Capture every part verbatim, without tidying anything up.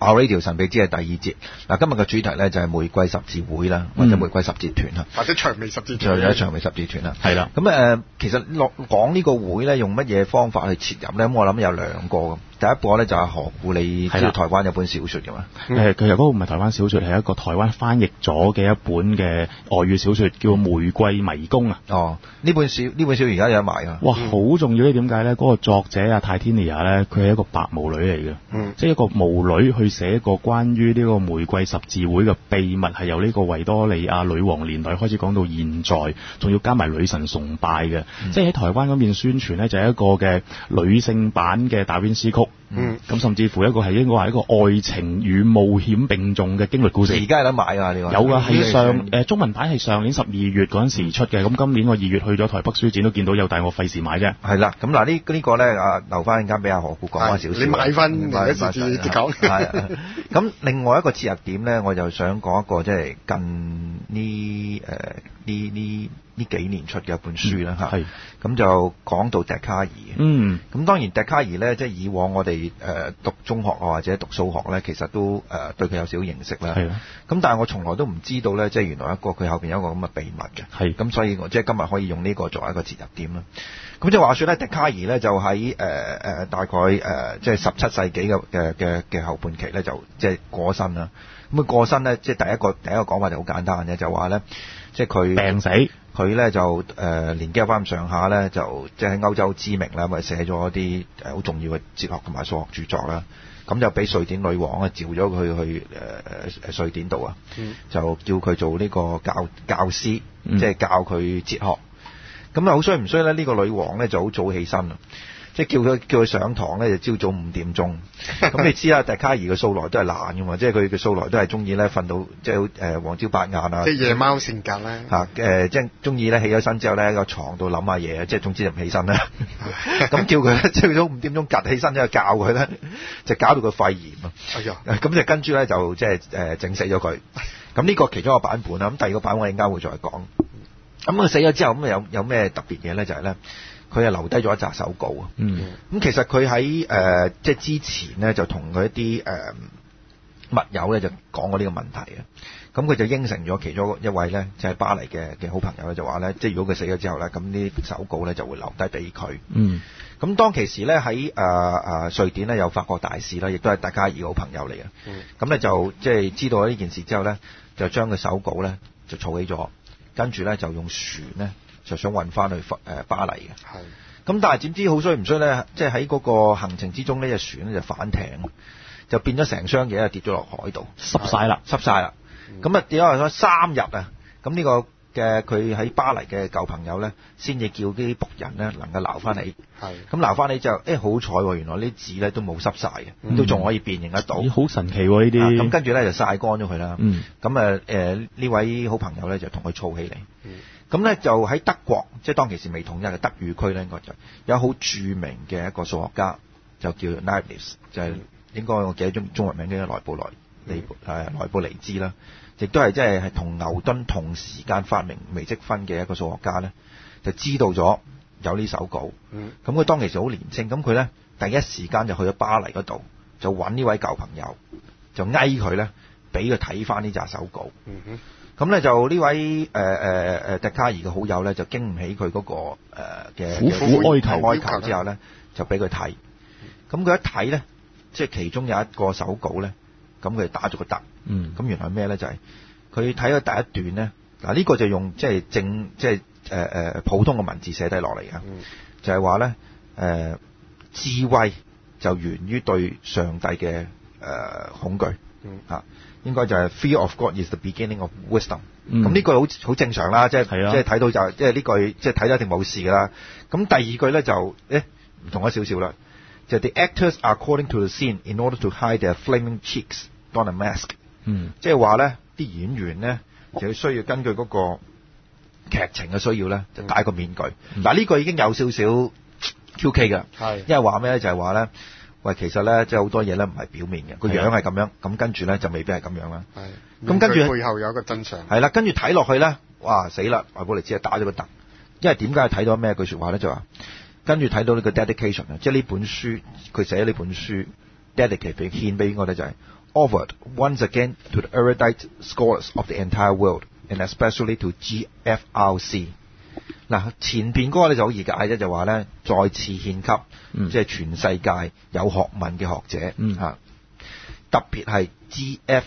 Our Radio 神秘之夜第二節。嗱，今日嘅主題咧就係玫瑰十字會啦，或者玫瑰十字團啦， 或者薔薇十字團， 或者薔薇十字團啦。 係啦。 咁誒、呃，其實落講呢個會咧，用乜嘢方法去切入咧？咁我諗有兩個嘅。第一個咧就係何故，你知道台灣有本小説嘅嘛？ 誒，其實嗰個唔係台灣小説，係一個台灣翻譯咗嘅一本嘅外語小説，叫《玫瑰迷宮》啊。 哦，呢本小呢本小説而家有得賣啊！ 哇，好重要咧！點解咧？嗰個作者啊，泰天尼亞咧，佢係一個白毛女嚟嘅， 嗯， 即係一個毛女去寫一個關於呢個玫瑰十字會嘅秘密，係由呢個維多利亞女王年代開始講到現在，仲要加埋女神崇拜嘅。嗯、即係喺台灣嗰邊宣傳咧，就係一個嘅女性版嘅達芬斯曲。嗯，咁甚至乎一個係應該係一個愛情與冒險並重嘅經歷故事。 而家有得買㗎，呢個有㗎，係上誒中文版係上年十二月嗰陣時出嘅，咁今年我二月去咗台北書展都見到有，但係我費事買啫。 係啦，咁嗱呢呢個咧啊，留翻陣間俾阿何故講翻少少。 你買翻另一次至講。 係。咁另外一個切入點咧，我就想講一個即係近呢誒呢呢呢幾年出嘅一本書啦嚇。係、嗯。咁就講到笛卡爾。嗯。咁當然笛卡爾咧，即係以往我哋誒讀中學啊或者讀數學咧，其實都誒對佢有少少認識啦。係啊。咁但係我從來都唔知道咧，即係原來一個佢後邊有一個咁嘅秘密嘅。係。咁所以我即係今日可以用呢個作為一個切入點啦。咁即係話說咧，笛卡爾咧就喺誒誒大概誒即係十七世紀嘅嘅嘅嘅後半期咧，就即係過身啦。咁佢過身咧，即係第一個第一個講法就好簡單嘅，就話咧，即係佢病死， 佢咧就誒、呃、年紀有翻咁上下咧，就即係喺歐洲知名啦，咪寫咗一啲誒好重要嘅哲學同埋數學著作啦。咁就俾瑞典女王啊召咗佢去誒誒、呃、瑞典度啊，嗯、就叫佢做呢個教教師，嗯、即係教佢哲學。咁啊好衰唔衰咧？呢、這個女王咧就好早起身啊！即係叫佢叫佢上堂咧，就朝早五點鐘。咁你知啦，笛卡爾嘅素來都係懶㗎嘛，即係佢嘅素來都係中意咧瞓到即係誒黃朝白晏啊。 即係夜貓性格咧。 嚇誒，即係中意咧起咗身之後咧喺個床度諗下嘢，即係總之就唔起身啦。咁叫佢咧朝早五點鐘趌起身之後教佢咧，就搞到佢肺炎啊！ 哎呀！ 咁就跟住咧就即係誒整死咗佢。咁呢個其中一個版本啦。咁第二個版本我陣間會再講。咁佢死咗之後咁有有咩特別嘢咧？就係、是、咧。佢係留低咗一紮手稿啊！嗯，咁其實佢喺誒即係之前咧，就同佢一啲誒、呃、密友咧就講過呢個問題啊。咁佢就應承咗其中一位咧，就係、是、巴黎嘅嘅好朋友咧，就話咧，即係如果佢死咗之後咧，咁呢手稿咧就會留低俾佢。嗯，咁當其時咧喺誒誒瑞典咧有法國大使啦，亦都係笛卡爾嘅好朋友嚟嘅。嗯，咁咧就即係知道咗呢件事之後咧，就將個手稿咧就儲起咗，跟住咧就用船咧。就想運翻去誒巴黎嘅，係咁，但係點知好衰唔衰咧？即係喺嗰個行程之中，呢隻船咧就反艇，就變咗成箱嘢啊跌咗落海度， 濕晒啦， 濕晒啦。咁啊跌咗落咗三日啊！咁呢個嘅佢喺巴黎嘅舊朋友咧，先至叫啲僕人咧能夠撈翻起。係咁撈翻起之後，誒、欸、好彩喎！原來啲紙咧都冇濕晒嘅，嗯、都仲可以辨認得到。 好、欸、神奇喎呢啲。咁、 啊、跟住咧就曬乾咗佢啦。嗯。咁啊誒呢位好朋友咧就同佢儲起嚟。嗯。咁咧就喺德國，即係當其時未統一嘅德語區咧，應該就有好著名嘅一個數學家，就叫 Leibniz， 就係應該我記得中中文名叫萊布萊尼誒萊布尼茲啦，亦都係即係係同牛頓同時間發明微積分嘅一個數學家咧，就知道咗有呢手稿。嗯。咁佢當其時好年青，咁佢咧第一時間就去咗巴黎嗰度，就揾呢位舊朋友，就哀佢咧，俾佢睇翻呢紮手稿。嗯哼。咁咧就呢位誒誒誒笛卡爾嘅好友咧，就經唔起佢嗰、那個嘅苦苦哀求哀求之後咧，就俾佢睇。咁佢一睇咧，即係其中有一個手稿咧，咁佢打咗個突。嗯。咁原來咩咧？就係佢睇咗第一段咧，嗱、這、呢個就用即係正即係誒誒普通嘅文字寫低落嚟嘅，嗯、就係話咧誒智慧就源於對上帝嘅誒、呃、恐懼。嗯。啊。應該就係 Fear of God is the beginning of wisdom。咁呢句好好正常啦，即係即係睇到就即係呢句即係睇咗一定冇事㗎啦。咁第二句咧就誒唔同咗少少啦，就係 The actors are according to the scene in order to hide their flaming cheeks on a mask。嗯，即係話咧啲演員咧就需要根據嗰個劇情嘅需要咧就戴個面具。嗱呢、嗯、句已經有少少 Q K 㗎，係因為話咩咧就係話咧。喂，其實咧，即係好多嘢咧，唔係表面嘅，個樣係咁樣，咁跟住咧就未必係咁樣啦。係，咁跟住背後有一個真相。係啦，跟住睇落去咧，哇死啦！萊布尼茲打咗個突，因為點解睇到咩句説話咧？就話跟住睇到呢個 dedication 啊，即係呢本書佢寫呢本書 dedicate 俾獻俾我哋就係、是、 offered once again to the erudite scholars of the entire world, and especially to G F R C。嗱，前邊嗰個咧就好易解啫，就話咧再次獻給、嗯、即係全世界有學問嘅學者嚇、嗯啊，特別係 G F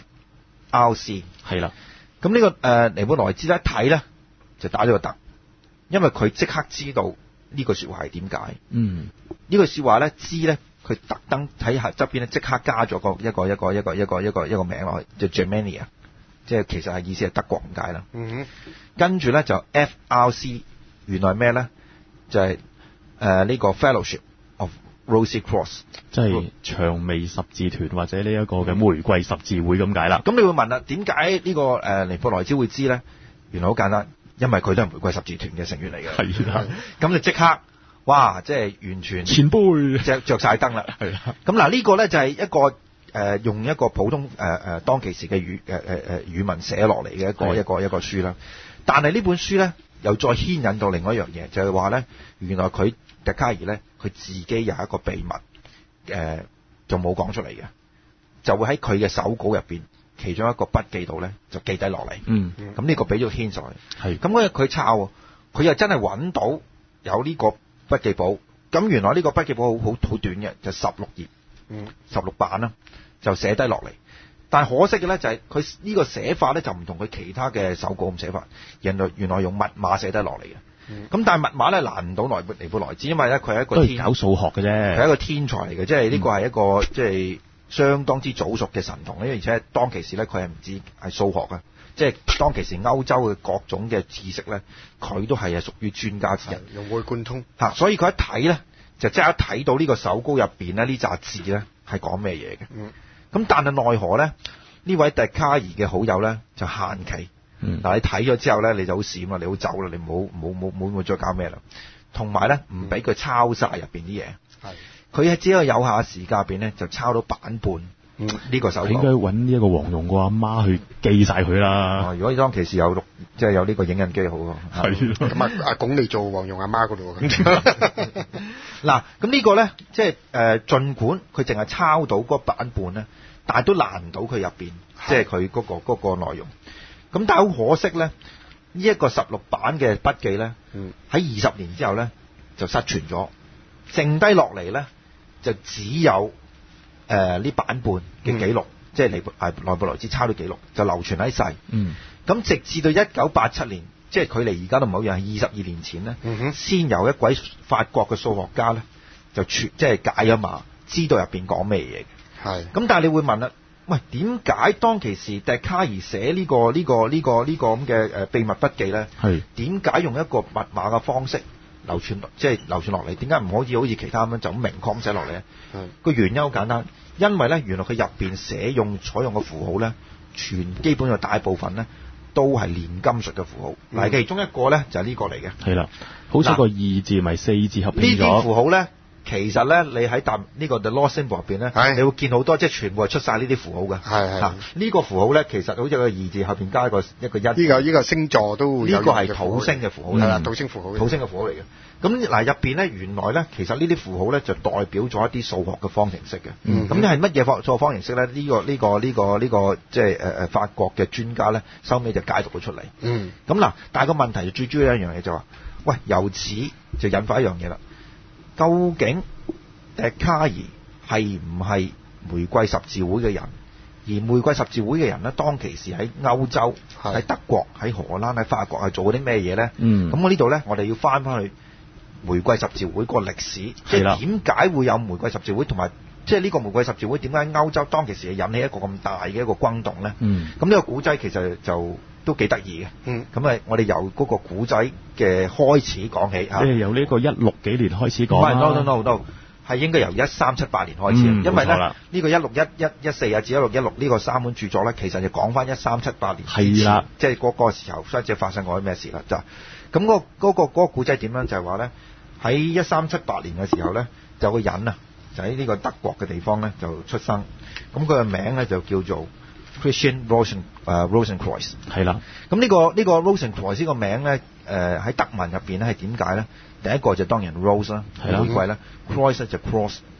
R C 係啦。 咁呢、這個誒、呃、尼布萊茲一睇咧就打咗個突，因為佢即刻知道呢句説話係點解。嗯，呢句説話咧知咧，佢特登睇下側邊咧即刻加咗個一個一個一個一個一個一個名落去，就 Germania， 即係其實係意思係德國咁解啦。嗯，跟住咧就 F R C。原來咩咧？就係誒呢個 Fellowship of Rosy Cross， 即係薔薇十字團或者呢一個嘅玫瑰十字會咁解啦。 咁、嗯、你會問啦，點解呢個誒、呃、尼布萊茲會知咧？原來好簡單，因為佢都係玫瑰十字團嘅成員嚟嘅。係啦，咁就即刻，哇！即係完全前輩着着曬燈啦。係啦。咁嗱呢個咧就係一個誒、呃、用一個普通誒誒、呃、當其時嘅語誒誒誒語文寫落嚟嘅一個一個一個書啦。但係呢本書咧，又再牽引到另外一樣嘢，就係話咧，原來佢笛卡爾咧，佢自己有一個秘密，誒、呃、就冇講出嚟嘅，就會喺佢嘅手稿入邊，其中一個筆記度咧就記低落嚟。嗯，咁呢個俾咗牽上去。係。咁嗰日佢抄，佢又真係揾到有呢個筆記簿。咁原來呢個筆記簿好好好短嘅，就十六頁，嗯，十六版啦，就寫低落嚟。但係可惜嘅咧就係佢呢個寫法咧就唔同佢其他嘅手稿咁寫法，原來原來用密碼寫低落嚟嘅。咁、嗯、但係密碼咧難唔到尼布尼布萊茲，因為咧佢係一個天搞數學嘅啫， 佢係一個天才嚟嘅，即係呢個係一個、嗯、即係相當之早熟嘅神童咧，而且當其時咧佢係唔止係數學嘅，即係當其時歐洲嘅各種嘅知識咧，佢都係係屬於專家之人， 融會貫通嚇，所以佢一睇咧就即刻睇到呢個手稿入邊咧呢紮字咧係講咩嘢嘅。嗯。咁但係奈何咧？呢位笛卡爾嘅好友咧就限期。嗱、嗯，你睇咗之後咧，你就好閃啦，你好走啦，你唔好冇冇冇冇再搞咩啦。同埋咧，唔俾佢抄晒入邊啲嘢。係。佢喺只有有限時間入邊咧，就抄到版半。嗯。呢、這個手稿。應該揾呢一個黃蓉個阿媽去記晒佢啦。 哦，如果當其時有錄，即係有呢個影印機好喎。 係。咁啊，阿鞏你做黃蓉阿媽嗰度。 嗱，咁呢個咧，即係誒，儘管佢淨係抄到嗰版半咧。但係都難唔到佢入邊，即係佢嗰個嗰、嗰個內容。咁但係好可惜咧，呢、這、一個十六版嘅筆記咧，喺二十年之後咧就失傳咗，剩低落嚟咧就只有誒呢、呃、版本嘅記錄，嗯、即係尼布係尼布萊茲抄嘅記錄，就流傳喺世。嗯。咁直至到一九八七年，即係距離而家都唔好遠，係二十二年前咧，嗯、先有一位法國嘅數學家咧就傳即係解咗碼，知道入邊講咩嘢嘅。係，咁但係你會問啦，喂，點解當其時笛卡爾寫呢個呢個呢個呢個咁嘅誒秘密筆記咧？係點解用一個密碼嘅方式流傳，即係流傳落嚟？點解唔可以好似其他咁樣就咁明確咁寫落嚟咧？個原因好簡單，因為咧原來佢入邊寫用採用嘅符號咧，全基本上大部分咧都係煉金術嘅符號。嗱、嗯，其中一個咧就係呢個嚟嘅。係啦，好似個二字咪四字合併咗。呢啲符號咧。其實咧，你喺答呢個 The Law Symbol 入邊咧，你會見好多，即係全部係出晒呢啲符號嘅。係係。呢、啊呢個符號咧，其實好似個二字後邊加一個一個一。呢、呢個呢、呢個星座都會有。呢個係土星嘅符號。係、嗯、啦，土星符號。土星嘅符號嚟嘅。咁嗱入邊咧，原來咧，其實呢啲符號咧就代表咗一啲數學嘅方程式嘅。嗯。咁係乜嘢數學方程式咧？呢、呢個呢、呢個呢、呢個呢、呢個即係誒誒法國嘅專家咧，收尾就解讀咗出嚟。嗯。咁嗱，但係個問題就最主要一樣嘢就話、是，喂，由此就引發一樣嘢啦。究竟笛卡爾係唔係玫瑰十字會嘅人？而玫瑰十字會嘅人咧，當其時喺歐洲、喺德國、喺荷蘭、喺法國係做啲咩嘢咧？嗯，咁我呢度咧，我哋要翻翻去玫瑰十字會個歷史，即係點解會有玫瑰十字會，同埋即係呢個玫瑰十字會點解喺歐洲當其時係引起一個咁大嘅一個轟動咧？嗯，咁呢個古仔其實就都幾得意嘅。嗯，咁啊，我哋由嗰個古仔嘅開始講起嚇。即係由呢個一六幾年開始講。唔係，no no no no。係應該由一三七八年開始，嗯、因為咧呢、呢個一六一一一四啊至一六一六呢個三本著作咧，其實就講翻一三七八年之前，即係嗰個時候，即係發生過啲咩事啦。就咁嗰嗰個嗰個古仔點樣？就係話咧喺一三七八年嘅時候咧，就有個人啊，就喺呢個德國嘅地方咧就出生。咁佢嘅名咧就叫做 Christian Rosen 誒 Rosenkreuz 係啦。咁呢、呢個呢、呢個 Rosenkreuz 呢個名咧誒喺德文入邊咧係點解咧？第一個就當然 rose 啦，玫瑰啦 ，cross 就 cross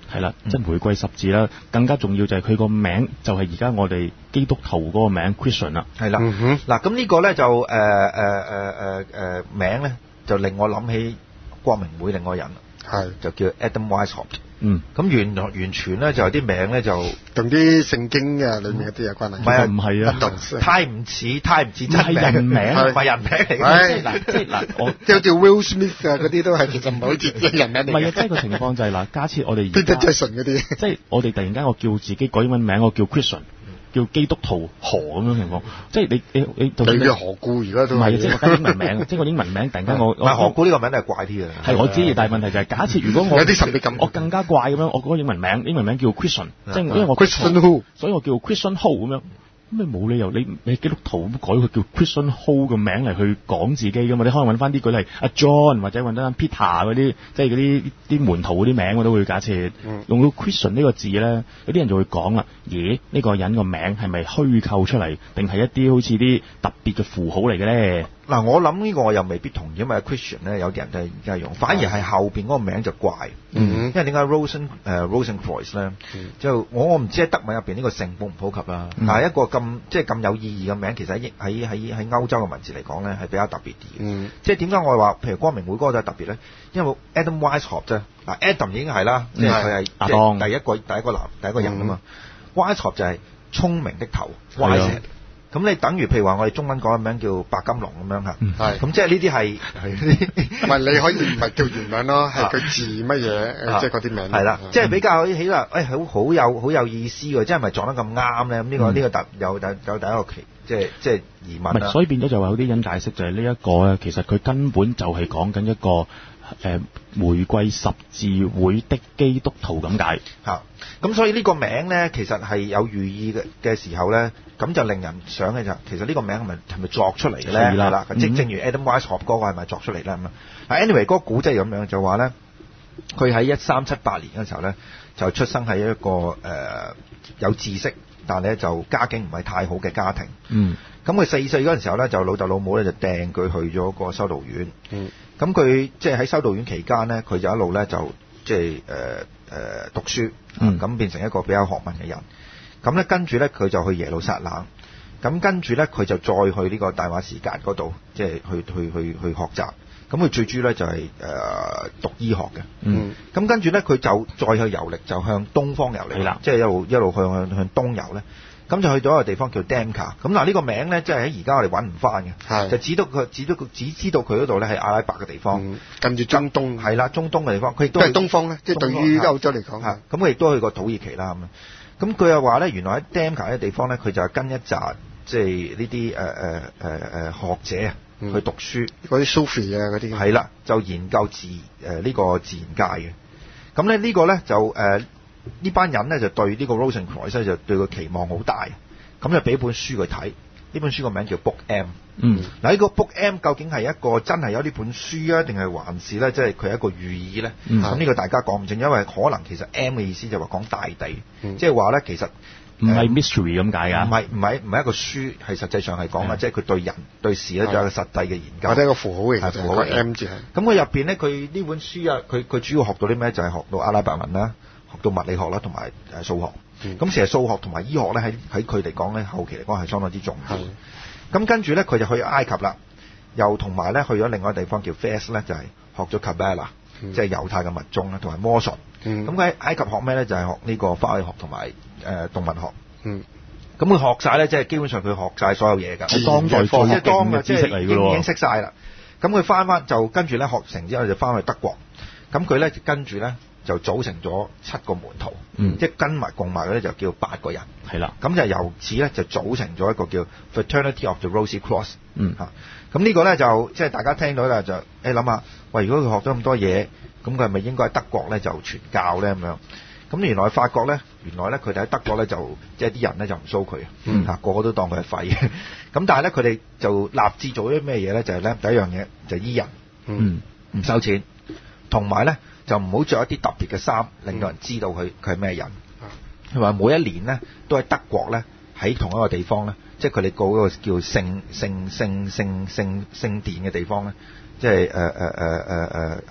係啦，即係玫瑰十字啦，更加重要就係佢個名就係而家我哋基督徒嗰個名 Christian 啦。 係啦，嗱咁呢個咧就誒誒誒誒誒名咧就令我諗起光明會另外一個人，係就叫 Adam Weishaupt。嗯，咁完完全咧就有啲名咧就同啲聖經啊裏面嗰啲有關係。 唔係啊，唔係啊， 太唔似，太唔似真名， 人名， 唔係人名嚟嘅。 嗱，即係嗱，我即係好似 Will Smith 啊嗰啲都係其實唔係好似人名嚟嘅。 唔係啊，即係個情況就係嗱，假設我哋 Peter Jackson 嗰啲， 即係我哋突然間我叫自己改英文名，我叫 Christian。叫基督徒何咁樣情況，即係你你你到你叫何故而家都唔係，即係我加英文名，即係個英文名突然間我我何故呢個名都係怪啲嘅。 係我知，但係問題就係假設如果我有啲神秘感， 我更加怪咁樣，我嗰個英文名英文名叫 Christian， 即係因為我 Christian Who， 所以我叫 Christian Ho 咁樣。咁你冇理由你你基督徒改佢叫 Christian Ho 嘅名嚟去講自己噶嘛？你可能揾翻啲佢係阿 John 或者揾翻 Peter 嗰啲，即係嗰啲啲門徒嗰啲名我都會假設、嗯、用到 Christian 呢個字咧，有啲人就會講啦，咦呢、呢個人個名係咪虛構出嚟，定係一啲好似啲特別嘅符號嚟嘅咧？ 嗱，我諗呢個我又未必同意，因為 Christian 咧有啲人都係而家用，反而係後邊嗰個名就怪。嗯，因為點解 Rosen 誒 Rosenkreuz 咧，就我我唔知喺德文入邊呢個姓普唔普及啦，嗯、但係一個咁即係咁有意義嘅名，其實喺喺喺喺歐洲嘅文字嚟講咧係比較特別啲。嗯，即係點解我話譬如光明會嗰個就係特別咧？因為 Adam Weishaupt 啫，嗱 Adam 已經係啦，即係佢係即係第一個第一個男第一個人啊嘛。Weishaupt 就係聰明的頭 ，Wise。咁你等於譬如話我哋中文講嘅名叫白金龍咁樣嚇，係咁即係呢啲係唔係你可以唔係叫原名咯，係佢字乜嘢，即係嗰啲名。 係啦，即係比較起話，誒好好有好有意思喎，即係咪撞得咁啱咧？咁呢個呢個特有有有第一個奇，即係即係疑問啦。 所以變咗就話有啲人解釋就係呢一個咧，其實佢根本就係講緊一個誒、呃、玫瑰十字會的基督徒咁解嚇。咁所以呢個名咧，其實係有寓意嘅嘅時候咧，咁就令人想嘅就，其實呢個名係咪係咪作出嚟嘅咧？係啦，即、嗯、正如 Adam Weishaupt 嗰個係咪作出嚟咧咁啊？嗱 ，anyway 嗰個古仔咁樣就話咧，佢喺一三七八年嘅時候咧，就出生喺一個誒、呃、有知識，但係咧就家境唔係太好嘅家庭。嗯。咁佢四歲嗰陣時候咧，就老豆老母咧就掟佢去咗個修道院。嗯。咁佢即係喺修道院期間咧，佢就一路咧就即係誒。誒、呃、讀書，咁、嗯、變成一個比較學問嘅人。咁咧跟住咧佢就去耶路撒冷，咁跟住咧佢就再去呢個大馬士革嗰度，即係去去去去學習。咁佢最主要咧就係、是、誒、呃、讀醫學嘅。嗯。咁跟住咧佢就再去遊歷，就向東方遊歷啦，即係一路一路向向向東遊咧。咁就去到一個地方叫 Damka。咁嗱呢個名咧，即係喺而家我哋揾唔翻嘅，就指到佢，指到佢，只知道佢嗰度咧係阿拉伯嘅地方， 嗯、近住中東，係啦，中東嘅地方。佢亦都係東方咧，即係對於歐洲嚟講。 咁佢亦都去過土耳其啦咁樣。咁佢又話咧，原來喺 Damka 嘅地方咧，佢就係跟一紮即係呢啲誒誒誒誒學者啊、嗯、去讀書， 嗰啲 Sufi 啊嗰啲。 係啦，就研究自誒呢、呃這個自然界嘅。咁咧呢個咧就誒。呃呢班人咧就對呢個 Rosenkreuz 就對佢期望好大，咁就俾本書佢睇。呢本書個名叫 Book M。嗯，嗱呢個 Book M 究竟係一個真係有呢本書啊，定係還是咧即係佢係一個寓意咧？咁呢、嗯、個大家講唔清，因為可能其實 M 嘅意思就話講大地，即係話咧其實唔係 mystery 咁解㗎。唔係唔係唔係一個書，係實際上係講啦，即係佢對人對事咧仲有個實際嘅研究。 或者一個符號嚟嘅， 符號 M 字係。咁佢入邊咧，佢呢本書啊，佢佢主要學到啲咩？就係、是、學到阿拉伯文啦。學到物理學啦，同埋誒數學。咁其實數學同埋醫學咧，喺喺佢嚟講咧，後期嚟講係相當之重要。咁跟住咧，佢就去埃及啦，又同埋咧去咗另外一個地方叫 Fez 咧，就係學咗 Kabbalah，即係猶太嘅密宗啦，同埋魔術。咁佢喺埃及學咩咧？就係、是、學呢個化學同埋誒動物學。嗯。咁佢學晒咧，即係基本上佢學晒所有嘢㗎。 當代科學嘅知識嚟㗎咯。 已經識晒啦。咁佢翻翻就跟住咧學成之後就翻去德國。咁佢咧就跟住咧。就組成咗七個門徒，嗯、即係跟埋共埋嗰啲就叫八個人。係啦，咁就由此咧就組成咗一個叫 Fraternity of the Rosy Cross。嗯，嚇、啊，咁呢個咧就即係大家聽到咧就誒諗下，喂，如果佢學咗咁多嘢，咁佢係咪應該喺德國咧就傳教咧咁樣？咁原來發覺咧，原來咧佢哋喺德國咧就即係啲人咧就唔騷佢，嚇、嗯啊、個個都當佢係廢。咁但係咧佢哋就立志做啲咩嘢咧？就係、是、咧第一樣嘢就係醫人，嗯，唔收錢，同埋咧。就唔好着一啲特別嘅衫，令到人知道佢佢係咩人。佢話每一年咧，都喺德國咧，喺同一個地方咧，即係佢哋嗰個叫聖聖聖聖聖聖殿嘅地方咧，即係誒誒誒誒誒係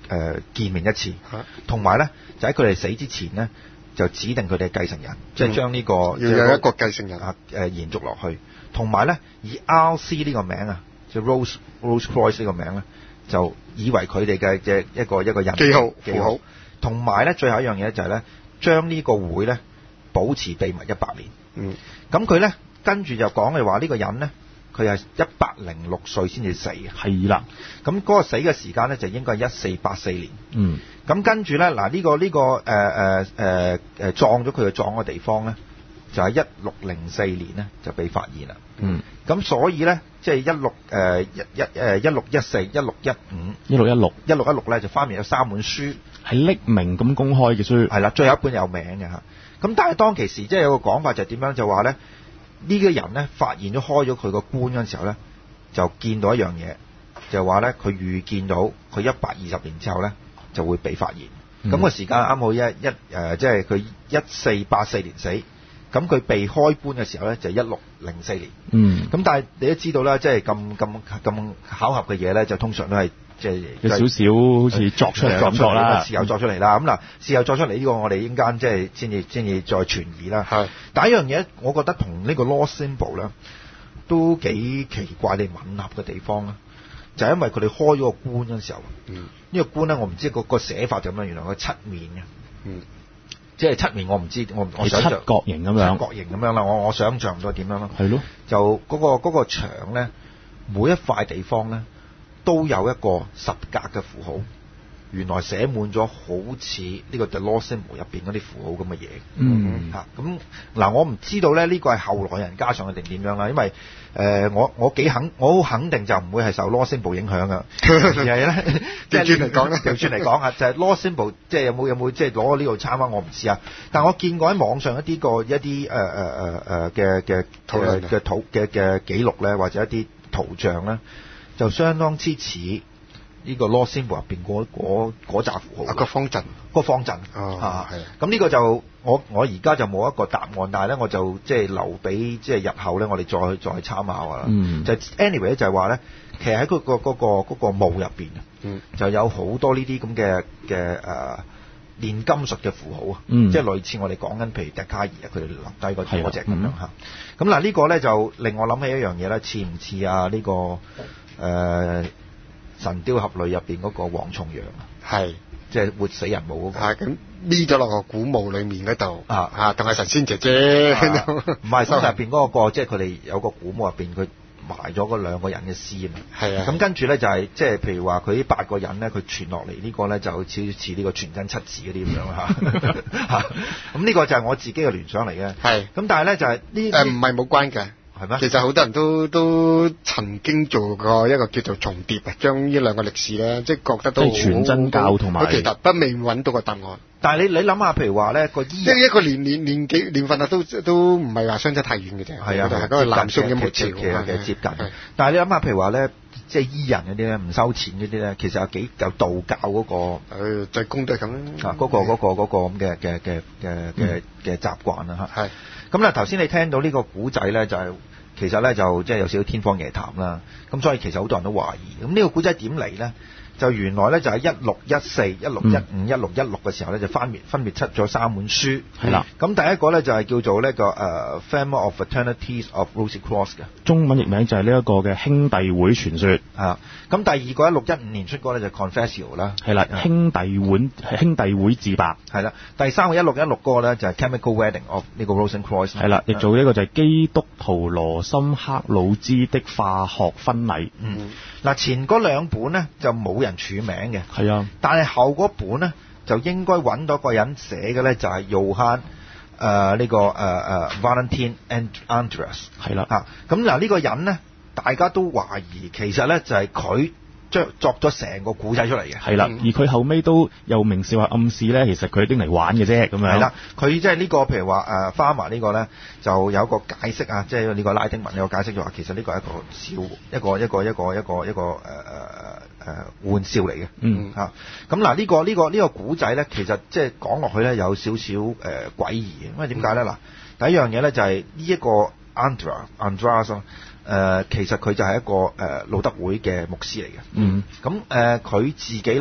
誒見面一次，同埋咧就喺佢哋死之前咧就指定佢哋嘅繼承人，嗯、即係將呢個要有一個繼承人啊誒延續落去，同埋咧以 R C 呢個名啊，即係 Rose Rose Croix 呢個名咧，就以為佢哋嘅嘅一個一個人記號記號， 同埋咧最後一樣嘢就係咧將呢個會咧保持秘密一百年。 嗯， 咁佢咧跟住就講嘅話呢個人咧。佢係一百零六歲先至死嘅， 係啦。 咁嗰個死嘅時間咧就應該係一四八四年。 嗯。 咁跟住咧嗱呢、呢個呢、呢個誒誒誒誒葬咗佢嘅葬嘅地方咧，就係一六零四年咧就被發現啦。 嗯。 咁所以咧即係一六誒一一誒一六一四一六一五一六一六一六一六咧就翻面有三本書係匿名咁公開嘅書。 係啦，最後一本有名嘅嚇。咁但係當其時即係有個講法就係點樣就話咧。呢、這個人咧發現咗開咗佢個棺嗰陣時候咧，就見到一樣嘢，就係話咧佢預見到佢一百二十年之後咧就會被發現。咁、嗯、個時間啱好一一誒，即係佢一四八四年死，咁佢被開棺嘅時候咧就一六零四年。嗯。咁但係你都知道啦，即係咁咁咁巧合嘅嘢咧，就通常都係即係有少少好似作出嚟嘅感覺啦， 事後作出嚟啦。咁嗱，事後作出嚟呢個我哋應間即係先至先至再存疑啦。係。第一樣嘢，我覺得同呢個 Lost Symbol 咧都幾奇怪地吻合嘅地方啦，就係因為佢哋開咗個棺嗰陣時候，嗯，呢個棺咧我唔知個個寫法就咁樣，原來佢七面嘅，嗯，即係七面我唔知，我我想象七角形咁樣， 七角形咁樣啦，我我想象唔到點樣咯， 係咯，就嗰個嗰個牆咧，每一塊地方咧都有一個十格嘅符號。原來寫滿咗好似呢個 The Lost Symbol 入邊嗰啲符號咁嘅嘢，嗯嚇咁嗱，我唔知道咧呢個係後來人加上嘅定點樣啦，因為誒、呃、我我幾肯我好肯定就唔會係受 Lost Symbol 影響噶，而係咧即係轉嚟講咧，調轉嚟講啊，就係 Lost Symbol 即係有冇有冇即係攞呢度參考我唔知啊，但係我見過喺網上一啲個一啲誒誒誒誒嘅嘅嘅圖嘅嘅記錄咧，或者一啲圖像咧，就相當之似。呢、這個 Lost Symbol 入邊嗰嗰嗰紮符號， 個方陣， 個方陣， 哦， 啊，係。咁呢個就我我而家就冇一個答案，但係咧我就即係留俾即係日後咧，我哋再再參考啊。嗯。就 anyway 咧就係話咧，其實喺嗰、那個嗰、那個嗰、那個墓入邊，嗯，就有好多呢啲咁嘅嘅誒煉金術嘅符號啊，嗯，即係類似我哋講緊譬如笛卡爾啊，佢哋留低嗰嗰隻咁樣嚇。咁嗱呢個咧就令我諗起一樣嘢咧，似唔似啊呢、這個誒？呃神雕俠侶入邊嗰個黃重陽啊，係即係活死人墓嗰、那個，係咁匿咗落個古墓裏面嗰度啊啊，同係神仙姐姐， 唔係手入邊嗰個，即係佢哋有個古墓入邊，佢埋咗嗰兩個人嘅屍啊嘛，係啊，咁跟住咧就係、是、即係譬如話佢呢八個人咧，佢傳落嚟呢個咧就好似似呢個全真七子嗰啲咁樣嚇嚇，咁呢個就係我自己嘅聯想嚟嘅，係，咁但係咧就係呢誒唔係冇關嘅。係咩？其實好多人都都曾經做過一個叫做重疊啊，將呢兩個歷史咧，即係覺得都即係全真教同埋， 其實不未揾到個答案。 但係你你諗下，譬如話咧個醫， 即係一個年年年紀年份啊，都都唔係話相差太遠嘅啫。係啊，係嗰個南宋嘅末朝， 其實接近。但係你諗下，譬如話咧，即係醫人嗰啲咧，唔收錢嗰啲咧，其實有幾有道教嗰個誒濟公都係咁啊，嗰個嗰個嗰個咁嘅嘅嘅嘅嘅嘅習慣啦嚇。係。咁咧頭先你聽到呢個古仔咧，就係、是、其實咧就即係有少少天方夜譚啦。咁所以其實好多人都懷疑。咁呢個古仔點嚟咧？就原來咧就喺一六一四、一六一五、一六一六嘅時候咧，就分別分別出咗三本書。係啦。咁第一個咧就係叫做呢個誒 Family of Fraternities of Rosicrucians 嘅中文譯名就係呢一個嘅兄弟會傳說。啊。咁第二個一六一五年出過咧就 Confessio 啦。係啦，兄弟會兄弟會自白。係啦。第三個一六一六嗰個咧就係 Chemical Wedding of 呢個 Rosicrucians。係啦，亦做呢個就係基督徒羅森克魯茲的化學婚禮。嗯。嗱，前嗰兩本咧就冇人署名嘅，係啊，但係後嗰本咧就應該揾到個人寫嘅咧，就係 Johann 誒呢個誒誒 Valentin Andreas 係啦啊，咁嗱呢個人咧，大家都懷疑其實咧就係佢將作咗成個古仔出嚟嘅，係啦，而佢後尾都又明示話暗示咧，其實佢拎嚟玩嘅啫，咁樣係啦，佢即係呢個譬如話誒 Farmer 呢個咧，就有一個解釋啊，即係呢個拉丁文有個解釋就話，其實呢個係一個笑，一個一個一個一個一個誒誒誒玩笑嚟嘅，嗯嚇，咁嗱呢個呢個呢個古仔咧，其實即係講落去咧有少少誒詭異嘅，因為點解咧嗱？第一樣嘢咧就係呢一個 Andra Andras。誒、呃、其實佢就係一個誒路、呃、德會嘅牧師嚟嘅，嗯，咁誒佢自己咧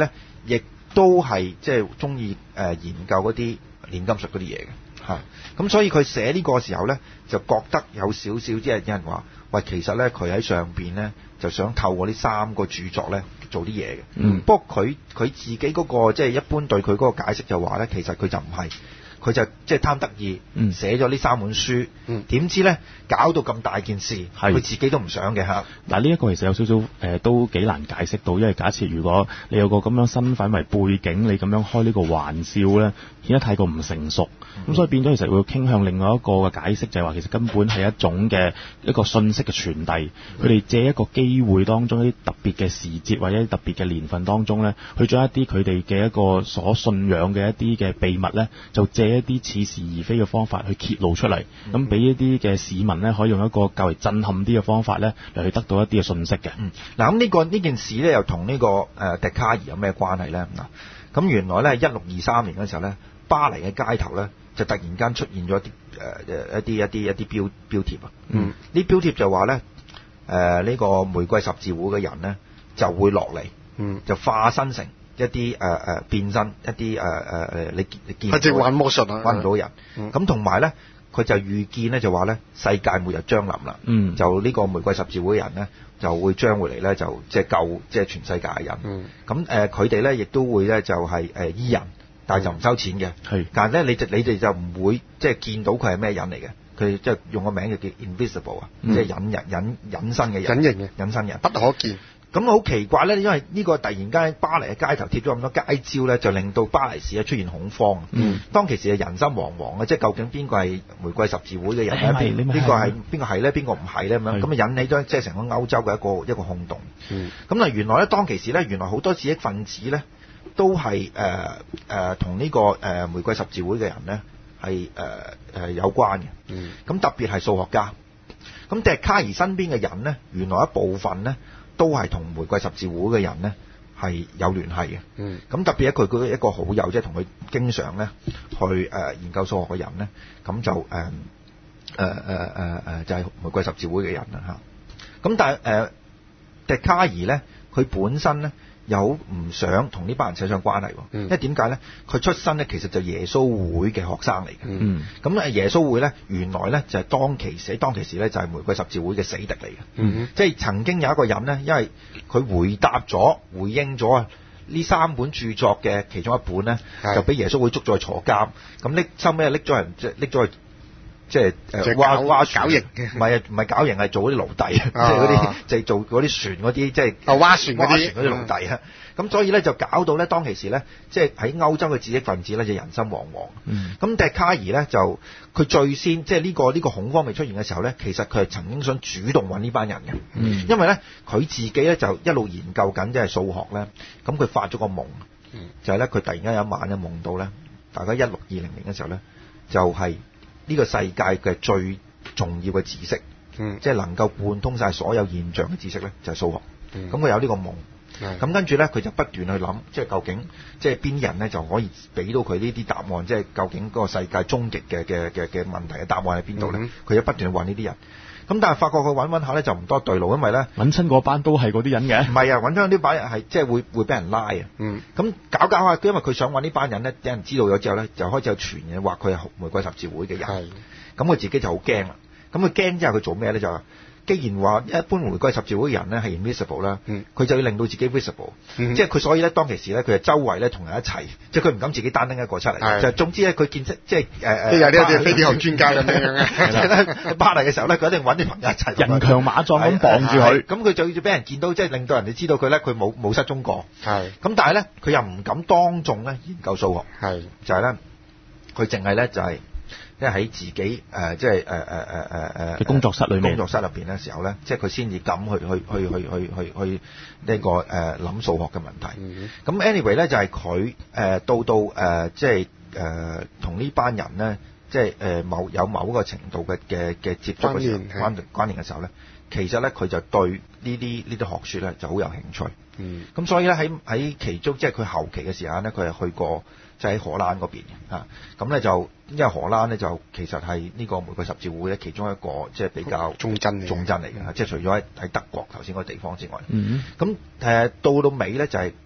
亦都係即係中意誒研究嗰啲煉金術嗰啲嘢嘅嚇。咁所以佢寫呢個時候咧，就覺得有少少即係有人話，喂，其實咧佢喺上邊咧就想透過呢三個著作咧做啲嘢嘅。嗯。不過佢佢自己嗰個即係一般對佢嗰個解釋就話咧，其實佢就唔係。佢就即係貪得意，寫咗呢三本書，點、嗯、知咧搞到咁大件事，佢自己都唔想嘅嚇。 嗱，呢一個其實有少少誒、呃，都幾難解釋到，因為假設如果你有個咁樣身份為背景，你咁樣開呢個玩笑咧，顯得太過唔成熟，咁、嗯、所以變咗其實會傾向另外一個嘅解釋，就係話其實根本係一種嘅一個信息嘅傳遞。佢、嗯、哋借一個機會當中一啲特別嘅時節或者特別嘅年份當中咧，去將一啲佢哋嘅一個所信仰嘅一啲嘅秘密咧，就借一啲似是而非嘅方法去揭露出嚟，咁俾一啲嘅市民咧，可以用一個較為震撼啲嘅方法咧，嚟去得到一啲嘅信息嘅。 嗯，嗱咁呢個呢件事咧，又同呢、這個誒、呃、笛卡爾有咩關係咧？嗱，咁原來咧一六二三年嘅時候咧，巴黎嘅街頭咧就突然間出現咗一啲誒誒一啲一啲一啲標標貼啊。嗯，呢標貼就話咧誒呢個玫瑰十字會嘅人咧就會落嚟，嗯，就化身成一啲誒誒變身，一啲誒誒誒你你見， 即係玩魔術啊， 揾唔到人。咁同埋咧，佢就預見咧就話咧世界末日將臨啦。嗯，就呢個玫瑰十字會嘅人咧就會將會嚟咧就即係救即係全世界嘅人。嗯，咁誒佢哋咧亦都會咧就係誒醫人，但係就唔收錢嘅。係，但係咧你就你哋就唔會即係見到佢係咩人嚟嘅。佢即係用個名就叫 invisible 啊、嗯，即係隱人隱隱身嘅人， 隱形嘅隱身人， 不可見。 咁好奇怪咧，因為呢個突然間巴黎嘅街頭貼咗咁多街招咧，就令到巴黎市咧出現恐慌。嗯，當其時係人心惶惶嘅，即係究竟邊個係玫瑰十字會嘅人咧？邊邊個係邊個係咧？邊個唔係咧？咁樣咁啊引起咗即係成個歐洲嘅一個一個轟動。嗯，咁啊原來咧當其時咧，原來好多知識分子咧都係誒誒同呢個誒、呃、玫瑰十字會嘅人咧係誒誒有關嘅。嗯，咁特別係數學家。咁笛卡爾身邊嘅人咧，原來一部分咧。都係同玫瑰十字會嘅人咧係有聯繫嘅。嗯，咁特別咧，佢佢一個好友，即係同佢經常咧去誒、呃、研究數學嘅人咧，咁就誒誒誒誒誒就係、是、玫瑰十字會嘅人啦嚇。咁但係誒笛卡爾咧，佢本身咧又唔想同呢班人扯上關係喎。嗯，因為點解咧？佢出身咧其實就耶穌會嘅學生嚟嘅。嗯，咁啊耶穌會咧原來咧就係、是、當其時當其時咧就係玫瑰十字會嘅死敵嚟嘅。嗯，即係曾經有一個人咧，因為佢回答咗回應咗啊呢三本著作嘅其中一本咧，就俾耶穌會捉咗去坐監。咁拎收尾拎咗人即係拎咗去。即係誒挖挖船嘅，唔係唔係搞型，係做嗰啲奴隸，即係嗰啲即係做嗰啲船嗰啲，即係啊挖船嗰啲嗰啲奴隸啊！咁、嗯、所以咧就搞到咧當其時咧，即係喺歐洲嘅知識分子咧就人心惶惶。嗯，咁笛卡爾咧就佢最先即係呢個呢、呢個恐慌未出現嘅時候咧，其實佢係曾經想主動揾呢班人嘅。嗯，因為咧佢自己咧就一路研究緊即係數學咧，咁佢發咗個夢，嗯、就係咧佢突然間有一晚咧夢到咧，大概一六二零年嘅時候咧，就係、是。呢、這個世界嘅最重要嘅知識，嗯，即係能夠貫通晒所有現象嘅知識咧，就係、是、數學。咁、嗯、佢有呢個夢，咁、嗯、跟住咧佢就不斷去諗，即係究竟即係邊啲人咧就可以俾到佢呢啲答案，即係究竟嗰個世界終極嘅嘅嘅嘅問題嘅答案喺邊度咧？佢、嗯、就不斷去揾呢啲人。咁但係發覺佢揾揾下咧就唔多對路，因為咧揾親嗰班都係嗰啲人嘅。 唔係啊，揾親呢班人係即係會會俾人拉啊。嗯。咁搞搞下，因為佢想揾呢班人咧，俾人知道咗之後咧，就開始有傳言話佢係玫瑰十字會嘅人。係。咁佢自己就好驚啦。咁佢驚之後佢做咩咧？就既然話一般玫瑰十字會嘅人咧係 invisible 啦，佢、嗯、就要令到自己 visible，、嗯、即係佢所以咧當其時咧佢係周圍咧同人一齊，即係佢唔敢自己單拎一個出嚟。就總之咧佢見識即係誒誒， 即係有啲啲飛碟學專家咁樣嘅。 即係咧喺巴黎嘅時候咧，佢一定揾啲朋友一齊， 人強馬壯咁綁住佢。 咁佢就要俾人見到，即係令到人哋知道佢咧佢冇冇失蹤過。係。咁但係咧佢又唔敢當眾咧研究數學。係。就係咧，佢淨係咧就係、是。即係喺自己誒、呃，即係誒誒誒誒誒嘅工作室裏面， 工作室入邊嘅時候咧，即係佢先至敢去去去去去去去呢、這個誒諗、呃、數學嘅問題。咁、嗯、anyway 咧就係佢誒到到誒、呃、即係誒同呢班人咧，即係誒、呃、某有某個程度嘅嘅嘅接觸嘅時候，關關聯嘅時候咧，其實咧佢就對呢啲呢啲學説咧就好有興趣。嗯，咁所以咧喺喺其中即係佢後期嘅時間咧，佢係去過即係喺荷蘭嗰邊嚇，咁咧就因為荷蘭咧就其實係呢個玫瑰十字會咧其中一個即係比較重鎮重鎮嚟嘅，即係除咗喺喺德國頭先嗰個地方之外，嗯，咁誒到到尾咧就係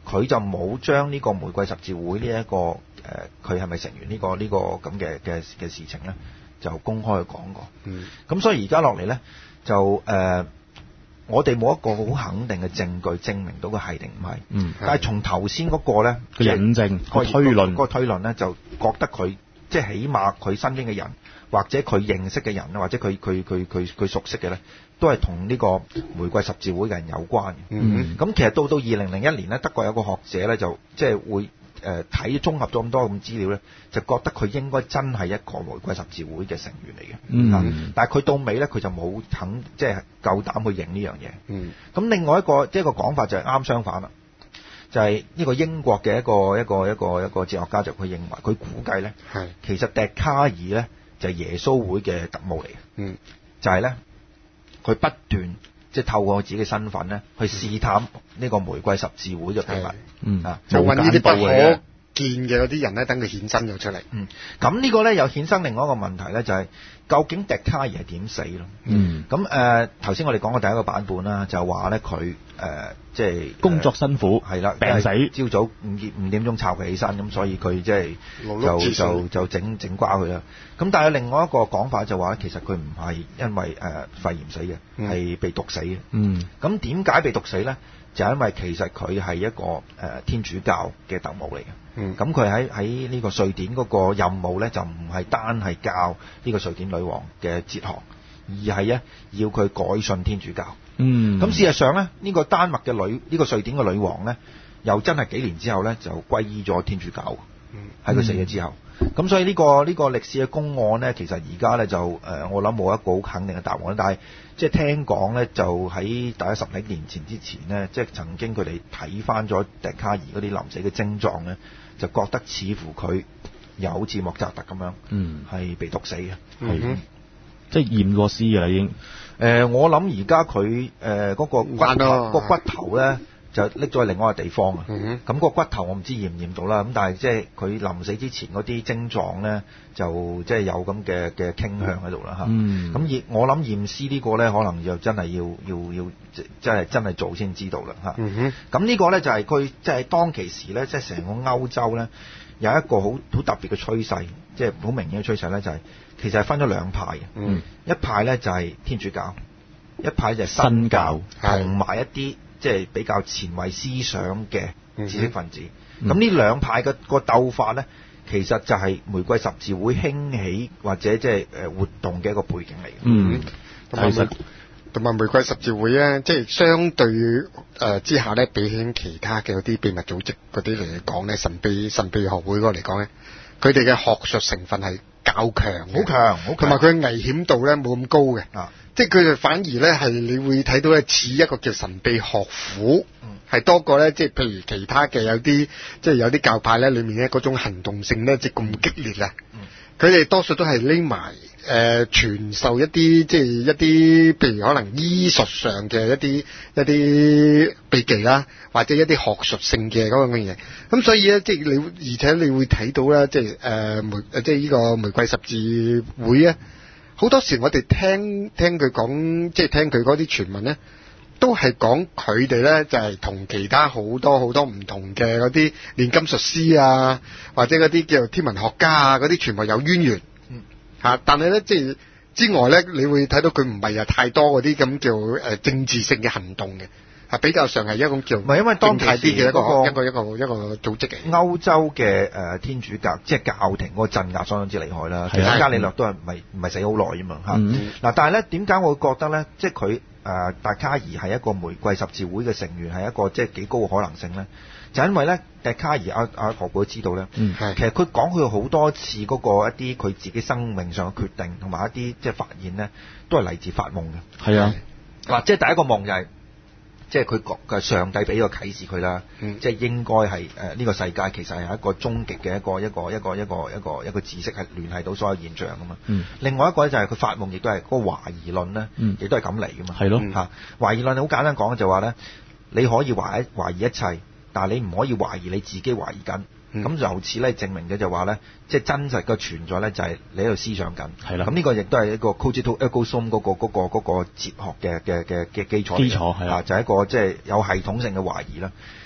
佢就冇將呢個玫瑰十字會呢、這、一個誒，佢係咪成員呢、這個呢、這個咁嘅嘅嘅事情咧，就公開去講過。嗯，咁所以而家落嚟咧，就誒、呃，我哋冇一個好肯定嘅證據證明到佢係定唔係。嗯，但係從頭先嗰個咧， 個引證、個推論、 嗰個推論咧，就覺得佢即係起碼佢身邊嘅人，或者佢認識嘅人，或者佢佢佢佢佢熟悉嘅咧，都係同呢個玫瑰十字會嘅人有關嘅。嗯，咁其實到到二零零一年咧，德國有個學者咧就即係會誒睇綜合咗咁多咁資料咧，就覺得佢應該真係一個玫瑰十字會嘅成員嚟嘅。嗯，但係佢到尾咧，佢就冇肯即係夠膽去認呢樣嘢。嗯，咁另外一個即係一個講法就係啱相反啦，就係、是、呢個英國嘅一個一個一個一個哲學家就佢認為佢估計咧，係其實笛卡爾咧就係耶穌會嘅特務嚟嘅。嗯，就係咧佢不斷即係透過自己嘅身份咧去試探呢個玫瑰十字會嘅秘密。嗯啊， 就揾呢啲不可見嘅嗰啲人咧，等佢衍生咗出嚟。 嗯，咁呢個咧又衍生另外一個問題咧，就係、是、究竟笛卡爾係點死咯？嗯，咁誒頭先我哋講過第一個版本啦，就話咧佢誒即係工作辛苦係啦，病死， 朝早五點五點鐘摷佢起身，咁所以佢即係就就就整整瓜佢啦。咁但係另外一個講法就話其實佢唔係因為誒、呃、肺炎死嘅，係、嗯、被毒死嘅。嗯，咁點解被毒死咧？就係因為其實佢係一個誒、呃、天主教嘅特務嚟嘅。嗯，咁佢喺喺呢個瑞典嗰個任務咧，就唔係單係教呢個瑞典女王嘅哲學，而係咧要佢改信天主教。嗯，咁事實上咧，呢、呢個丹麥嘅女，呢、呢個瑞典嘅女王咧，又真係幾年之後咧就歸依咗天主教。嗯，喺佢死咗之後，咁、嗯、所以呢、呢個呢、呢個歷史嘅公案咧，其實而家咧就誒、呃，我諗冇一個好肯定嘅答案，但係即係聽講咧，就喺大概十幾年前之前咧，即係曾經佢哋睇翻咗笛卡爾嗰啲臨死嘅症狀咧，就覺得似乎佢有好似莫扎特咁樣，嗯，係被毒死嘅，係、嗯， 即係驗過屍嘅啦已經。 誒、呃，我諗而家佢誒嗰個骨頭個骨頭咧就拎咗去另外一個地方啊。咁、嗯那個骨頭我唔知驗唔驗到啦。咁但係即係佢臨死之前嗰啲症狀咧，就即係有咁嘅嘅傾向喺度啦嚇。咁、嗯、而我諗驗屍呢個咧，可能就真係要要要即係真係做先知道啦嚇。咁、嗯、呢個咧就係佢即係當其時咧，即係成個歐洲咧有一個好好特別嘅趨勢，即係好明顯嘅趨勢咧，就係、是。其實係分咗兩派嘅、嗯，一派咧就係天主教，一派就係新教，同埋一啲即係比較前衛思想嘅知識分子。咁呢兩派嘅個鬥法咧，其實就係玫瑰十字會興起或者即係誒活動嘅一個背景嚟嘅。嗯， 同埋同埋玫瑰十字會咧，即係相對誒、呃、之下咧，比起其他嘅嗰啲秘密組織嗰啲嚟講咧，神秘神秘學會嗰個嚟講咧，佢哋嘅學術成分係較強， 好強，好強， 同埋佢危險度咧冇咁高嘅，啊，即係佢哋反而咧係你會睇到咧似一個叫神秘學府，係、嗯、多過咧即係譬如其他嘅有啲即係有啲教派咧裏面咧嗰種行動性咧即係咁激烈啊，佢、嗯、哋多數都係匿埋誒傳授一啲即係一啲譬如可能醫術上嘅一啲一啲秘技啦，或者一啲學術性嘅嗰樣嘅嘢，咁所以咧即係你而且你會睇到咧即係誒玫即係呢個玫瑰十字會咧，好多時我哋聽聽佢講即係聽佢嗰啲傳聞咧，都係講佢哋咧就係、是、同其他好多好多唔同嘅嗰啲煉金術師啊，或者嗰啲叫天文學家啊嗰啲全部有淵源。啊！但係咧，即係之外咧，你會睇到佢唔係有太多嗰啲咁叫誒政治性嘅行動嘅，係比較上係一種叫唔係因為當其時嘅一個一個一個一個組織嘅歐洲嘅誒、呃、天主教，即係教廷嗰個鎮壓相當之厲害啦。其實伽利略都係唔係唔係死好耐啊嘛嚇。嗱、嗯，但係咧點解我會覺得咧，即係佢誒笛卡爾係一個玫瑰十字會嘅成員，係一個即係幾高嘅可能性咧？就因為咧，笛卡爾阿阿何寶都知道咧、嗯，其實佢講佢好多次嗰個一啲佢自己生命上嘅決定，同埋一啲即係發現咧，都係嚟自發夢嘅。係啊，嗱，即係第一個夢就係、是，即係佢覺嘅上帝俾個啟示佢啦，嗯、即係應該係誒呢個世界其實係一個終極嘅一個一個一個一個一個一個知識係聯繫到所有現象噶嘛、嗯。另外一個咧就係佢發夢亦都係嗰個懷疑論咧，亦都係咁嚟噶嘛。係咯嚇，懷疑論好簡單講就話咧，你可以懷疑懷疑一切。但係你唔可以懷疑你自己懷疑緊，咁、嗯、由此咧證明嘅就話咧，即係真實嘅存在咧就係你喺度思想緊。係啦，咁呢個亦都係一個 cogito ergo sum 嗰個嗰、嗰個嗰個哲學嘅嘅嘅嘅基礎。基礎係啊，就係、係、一個即係有系統性嘅懷疑啦。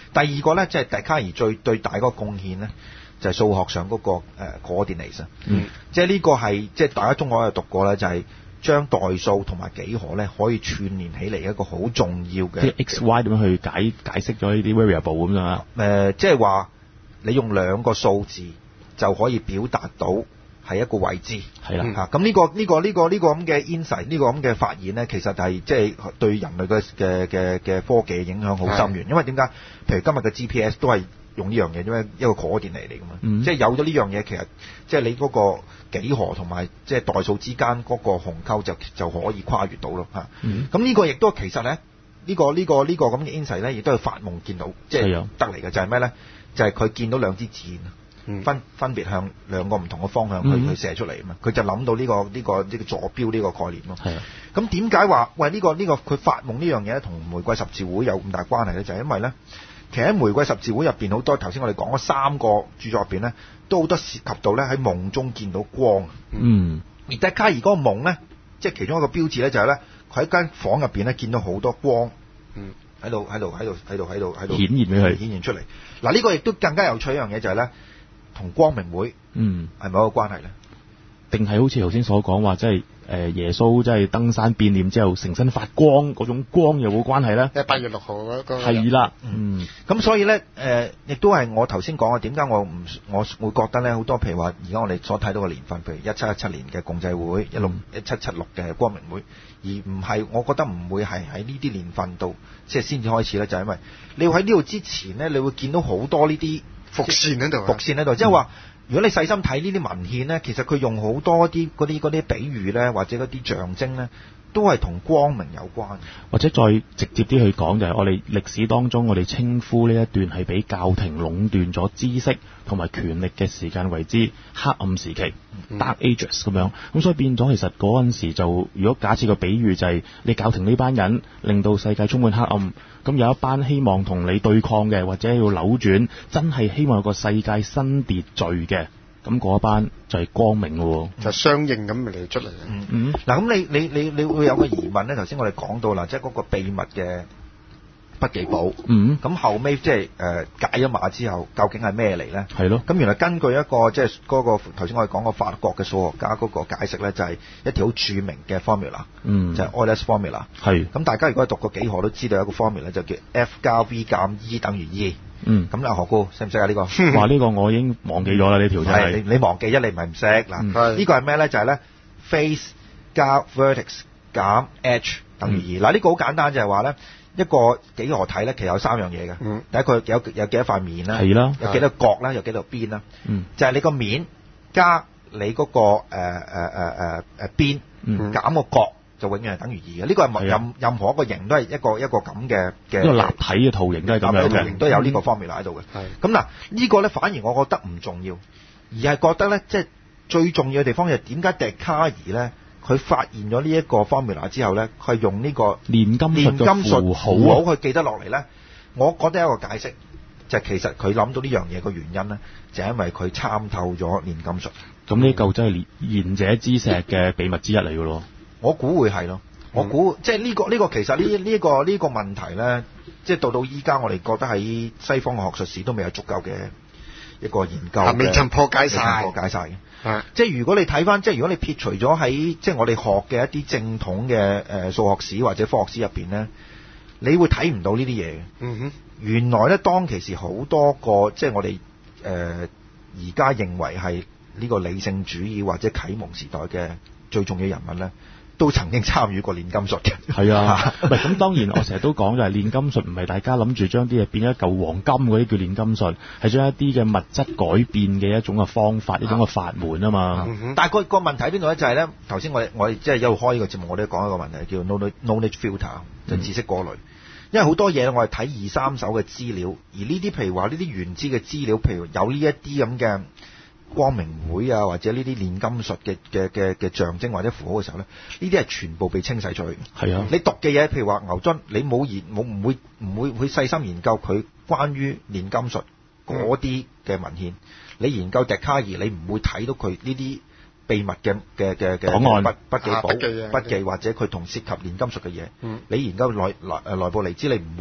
第二個咧，即係笛卡爾最最大嗰個貢獻咧，就係、是、數學上嗰、那個誒 coordinates。嗯，即係呢個係即係大家中學有讀過咧，就係、是、將代數同埋幾何咧可以串連起嚟一個好重要嘅。 即係 x y 點樣去解解釋咗呢啲 variable 咁樣啊？ 誒，即係話你用兩個數字就可以表達到。係一個位置，係啦嚇。咁呢、嗯這個呢、這個呢、這個呢、這個咁嘅 insight，呢個咁嘅發現咧，其實係即係對人類嘅嘅嘅嘅科技影響好深遠。因為點解？譬如今日嘅 G P S 都係用呢樣嘢，因為一個 coordinate 嚟㗎嘛。嗯、即係有咗呢樣嘢，其實即係你嗰個幾何同埋即係代數之間嗰個鴻溝就就可以跨越到咯嚇。咁呢、嗯、個亦都其實咧，呢、這個呢、這個呢、這個咁嘅 insight 咧，亦都係發夢見到，即係得嚟嘅就係咩咧？就係、是、佢見到兩支箭。分分別向兩個唔同嘅方向去、嗯、去射出嚟啊嘛，佢就諗到呢、這個呢、這個呢、這個坐標呢個概念咯。係啊，咁點解話喂呢、這個呢、這個佢發夢呢樣嘢咧，同玫瑰十字會有咁大關係咧？就係、是、因為咧，其實喺玫瑰十字會入邊好多頭先我哋講嗰三個著作入邊咧，都好多涉及到咧喺夢中見到光。嗯，而笛卡爾嗰個夢咧，即係其中一個標誌咧，就係咧佢喺間房入邊咧見到好多光。嗯，喺度喺度喺度喺度喺度喺度顯現俾佢顯現出嚟。嗱呢個亦都更加有趣一樣嘢就係咧。同光明會，嗯，係咪有個關係咧？ 定係好似頭先所講話，即係誒耶穌即係登山變臉之後成身發光嗰種光有冇關係咧？ 即係八月六號嗰個係啦， 嗯，咁、嗯、所以咧誒，亦、呃、都係我頭先講嘅點解我唔我會覺得咧好多譬如話而家我哋所睇到嘅年份，譬如一七一七年嘅共濟會，一六一七七六嘅光明會，而唔係我覺得唔會係喺呢啲年份度即係先至開始咧，就係、是、因為你要喺呢度之前咧，你會見到好多呢啲。 伏線喺度， 伏線喺度，即係話，如果你細心睇呢啲文獻咧，其實佢用好多啲嗰啲嗰啲比喻咧，或者嗰啲象徵咧，都係同光明有關。 或者再直接啲去講，就係我哋歷史當中，我哋稱呼呢一段係俾教廷壟斷咗知識同埋權力嘅時間為之黑暗時期、嗯、（Dark Ages） 咁樣。咁所以變咗，其實嗰陣時就，如果假設個比喻就係你教廷呢班人令到世界充滿黑暗。咁有一班希望同你對抗嘅，或者要扭轉，真係希望有個世界新秩序嘅，咁嗰一班就係光明喎， 就相應咁嚟出嚟嘅。 嗯嗯。嗱，咁你你你你會有個疑問咧？頭先我哋講到啦，即係嗰個秘密嘅筆記簿。嗯。咁後尾即係誒解咗碼之後，究竟係咩嚟咧？係咯。咁原來根據一個即係嗰個頭先我哋講過法國嘅數學家嗰個解釋咧，就係一條好著名嘅 formula。嗯。就係 Euler's formula。係。咁大家如果讀過幾何都知道有一個 formula 就叫 F 加 V 減 E 等於 E。嗯。咁阿何高識唔識啊？呢個？ 話呢個我已經忘記咗啦，呢條就係。 你你忘記一，你唔係唔識嗱。係。呢個係咩咧？就係咧 face 加 vertex 減 h 等於 E。嗱呢個好簡單，就係話咧。一個幾何體咧，其實有三樣嘢嘅。嗯、第一個有有幾多塊面啦，係啦，有幾多角啦，有幾多邊啦。嗯，就係你個面加你嗰、那個誒誒誒誒誒邊，嗯、減個角就永遠係等於二嘅。呢、這個係任任何一個形都係一個一個咁嘅嘅。一個立體嘅圖形都係咁樣嘅。圖形都有呢個方面喺度嘅。係、嗯。咁嗱，呢個咧反而我覺得唔重要，而係覺得咧，即係最重要嘅地方就係點解笛卡爾咧？佢發現咗呢一個 formula 之後咧，佢係用呢個煉金術嘅符號好去記得落嚟咧。我覺得有一個解釋就係、是、其實佢諗到呢樣嘢個原因咧，就係、是、因為佢參透咗煉金術。咁呢嚿真係賢者之石嘅秘密之一嚟嘅咯。我估會係咯，我估、嗯、即係呢、這個呢、這個其實呢呢、這個呢、這個問題咧，即係到到依家我哋覺得喺西方嘅學術史都未有足夠嘅一個研究嘅， 未曾破解晒， 破解晒嘅。啊、即係如果你睇翻，即係如果你撇除咗喺即係我哋學嘅一啲正統嘅誒數學史或者科學史入邊咧，你會睇唔到呢啲嘢嘅。嗯哼，原來咧當其時好多個即係我哋誒而家認為係呢個理性主義或者啟蒙時代嘅最重要人物咧，都曾經參與過煉金術嘅。係啊， 唔係咁當然我成日都講就係煉金術唔係大家諗住將啲嘢變一嚿黃金嗰啲叫煉金術，係將一啲嘅物質改變嘅一種嘅方法，一種嘅法門啊嘛。 嗯、但係個個問題喺邊度咧？就係咧頭先我我即係一路開呢個節目，我都講一個問題叫 knowledge knowledge filter，就知識過濾。嗯、因為好多嘢我係睇二三手嘅資料，而呢啲譬如話呢啲原知嘅資料，譬如有呢一啲咁嘅光明會啊，或者呢啲煉金術嘅嘅嘅嘅象徵或者符號嘅時候咧，呢啲係全部被清洗出去。係啊，你讀嘅嘢，譬如話牛津，你冇研冇唔會唔會去細心研究佢關於煉金術嗰啲嘅文獻。嗯、你研究笛卡爾，你唔會睇到佢呢啲秘密嘅嘅嘅嘅筆筆記簿、啊、筆記、筆記或者佢同涉及煉金術嘅嘢。嗯、你研究內內誒內部嚟知，你唔會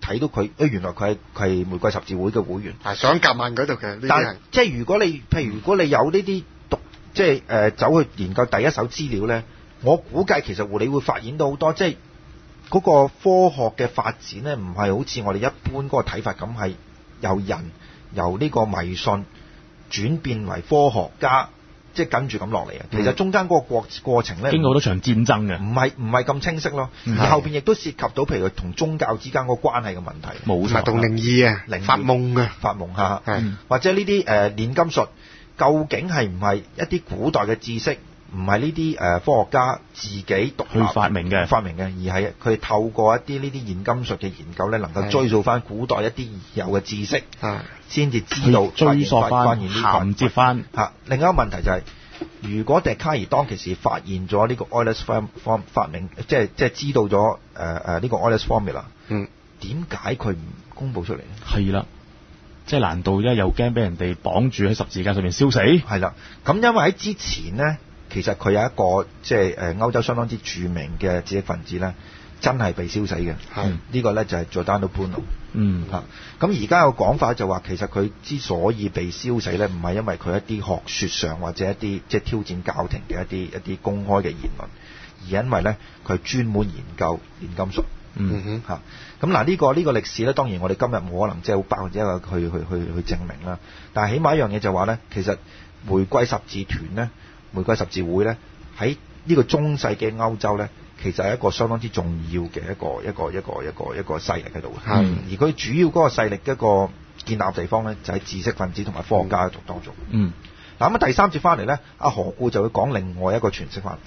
睇到佢，誒原來佢係佢係玫瑰十字會嘅會員， 係上夾萬嗰度嘅。 但係即係如果你譬如如果你有呢啲讀即係誒、呃、走去研究第一手資料咧，我估計其實你會發現到好多即係嗰個科學嘅發展咧，唔係好似我哋一般嗰個睇法咁，係由人由呢個迷信轉變為科學家。即係跟住咁落嚟啊！其實中間嗰個過過程咧， 經過好多場戰爭嘅， 唔係唔係咁清晰咯。 嗯、 而後邊亦都涉及到譬如同宗教之間嗰個關係嘅問題， 冇錯， 同靈異啊， 靈異發夢啊， 發夢嚇， 嗯、 或者呢啲誒煉金術，究竟係唔係一啲古代嘅知識？唔係呢啲誒科學家自己獨立去發明嘅， 發明嘅，而係佢透過一啲呢啲煉金術嘅研究咧，能夠追溯翻古代一啲已有嘅知識，先至知道追溯翻、銜接翻嚇。另一個問題就係、是，如果笛卡爾當其時發現咗呢個 Euler's form 發明，即係即係知道咗誒誒呢個 Euler's formula， 嗯，點解佢唔公佈出嚟咧？ 係啦。即係難道一又驚俾人哋綁住喺十字架上面燒死？ 係啦，咁因為喺之前呢，其實佢有一個即係誒歐洲相當之著名嘅知識分子咧，真係被燒死嘅。係呢、呢個咧就係 Giordano Bruno。嗯嚇，咁而家有講法就話，其實佢之所以被燒死咧，唔係因為佢一啲學説上或者一啲即係挑戰教廷嘅一啲一啲公開嘅言論，而因為咧佢專門研究煉金術。嗯哼嚇，咁嗱呢個呢、呢個歷史咧，當然我哋今日冇可能即係好百分之一個去去去去證明啦。但係起碼一樣嘢就話咧，其實玫瑰十字團咧，玫瑰十字會咧，喺呢個中世紀歐洲咧，其實係一個相當之重要嘅一個一個一個一個一個勢力喺度嘅。係，而佢主要嗰個勢力一個建立地方咧，就喺知識分子同埋科學家喺度當中。嗯，嗱咁啊第三節翻嚟咧，阿何故就會講另外一個詮釋法。